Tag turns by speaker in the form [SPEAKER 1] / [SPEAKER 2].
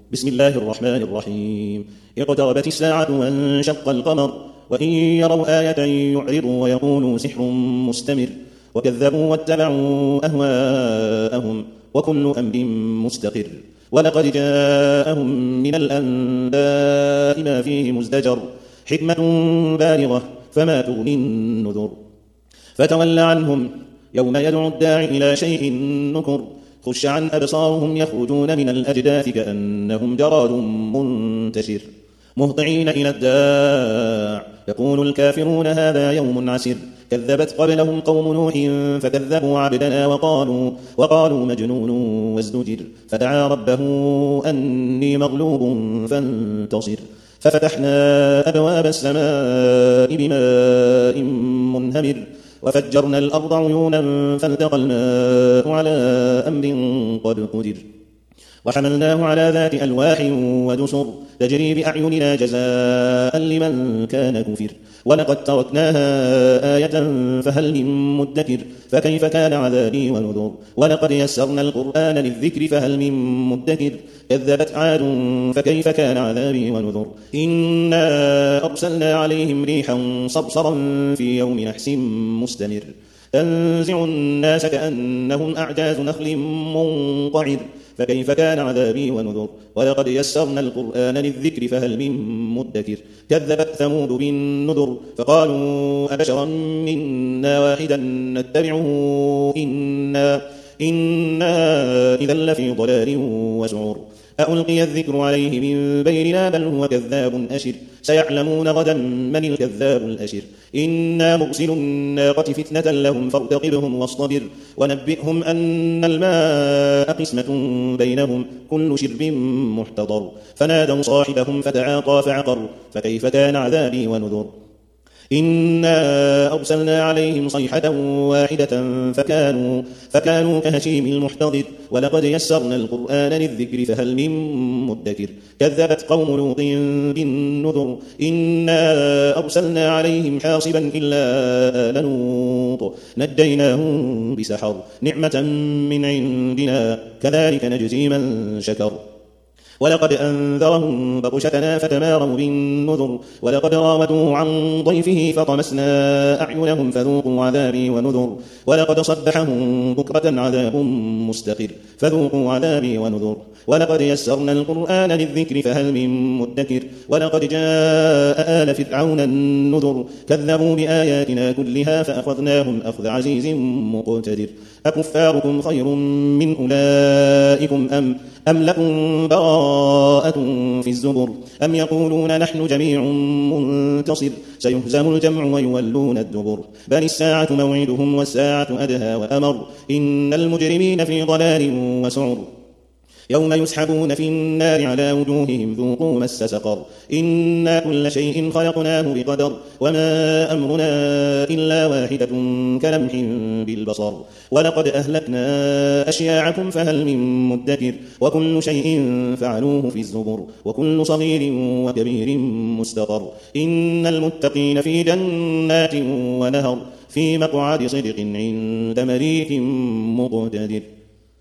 [SPEAKER 1] بسم الله الرحمن الرحيم. اقتربت الساعة وانشق القمر وإن يروا آية يعرضوا ويقولوا سحر مستمر وكذبوا واتبعوا أهواءهم وكل أمر مستقر ولقد جاءهم من الأنباء ما فيه مزدجر حكمة بالغة فما تغني النذر فتول عنهم يوم يدعو الداعي إلى شيء نكر خش عن أبصارهم يخرجون من الأجداث كأنهم جراد منتشر مهطعين إلى الداع يقول الكافرون هذا يوم عسر كذبت قبلهم قوم نوح فكذبوا عبدنا وقالوا مجنون وازدجر فدعا ربه أني مغلوب فانتصر ففتحنا أبواب السماء بماء منهمر وفجرنا الأرض عيونا فالتقى الماء على أمر قد قدر وحملناه على ذات ألواح ودسر تجري بأعيننا جزاء لمن كان كفر ولقد تركناها آية فهل من مدكر فكيف كان عذابي ونذر ولقد يسرنا القرآن للذكر فهل من مدكر كذبت عاد فكيف كان عذابي ونذر إنا أرسلنا عليهم ريحا صرصرا في يوم نحس مستمر تنزع الناس كأنهم أعجاز نخل منقعر فكيف كان عذابي ونذر ولقد يسرنا القرآن للذكر فهل من مدكر كذبت ثمود بالنذر فقالوا أبشرا منا واحدا نتبعه إنا إذا لفي ضلال وسعر ألقي الذكر عليه من بيننا بل هو كذاب أشر سيعلمون غدا من الكذاب الأشر إنا مرسل الناقة فتنة لهم فارتقبهم واصطبر ونبئهم أن الماء قسمة بينهم كل شرب محتضر فنادوا صاحبهم فتعاطى فعقر فكيف كان عذابي ونذر إنا أرسلنا عليهم صيحة واحدة فكانوا كهشيم المحتضر ولقد يسرنا القرآن للذكر فهل من مدكر كذبت قوم لوط بالنذر إنا أرسلنا عليهم حاصبا إلا آل لوط نجيناهم بسحر نعمة من عندنا كذلك نجزي من شكر ولقد أنذرهم بطشتنا فتماروا بالنذر ولقد راودوه عن ضيفه فطمسنا أعينهم فذوقوا عذابي ونذر ولقد صبحهم بكرة عذاب مستقر فذوقوا عذابي ونذر ولقد يسرنا القرآن للذكر فهل من مدكر ولقد جاء آل فرعون النذر كذبوا بآياتنا كلها فأخذناهم أخذ عزيز مقتدر أكفاركم خير من أولئكم أم لكم براءة في الزبر أم يقولون نحن جميع منتصر سيهزم الجمع ويولون الدبر بل الساعة موعدهم والساعة أدهى وأمر إن المجرمين في ضلال وسعر يوم يسحبون في النار على وجوههم ذوقوا مس سقر إنا كل شيء خلقناه بقدر وما أمرنا إلا واحدة كلمح بالبصر ولقد أهلكنا أشياعكم فهل من مدكر وكل شيء فعلوه في الزبر وكل صغير وكبير مستقر إن المتقين في جنات ونهر في مقعد صدق عند مليك مقتدر.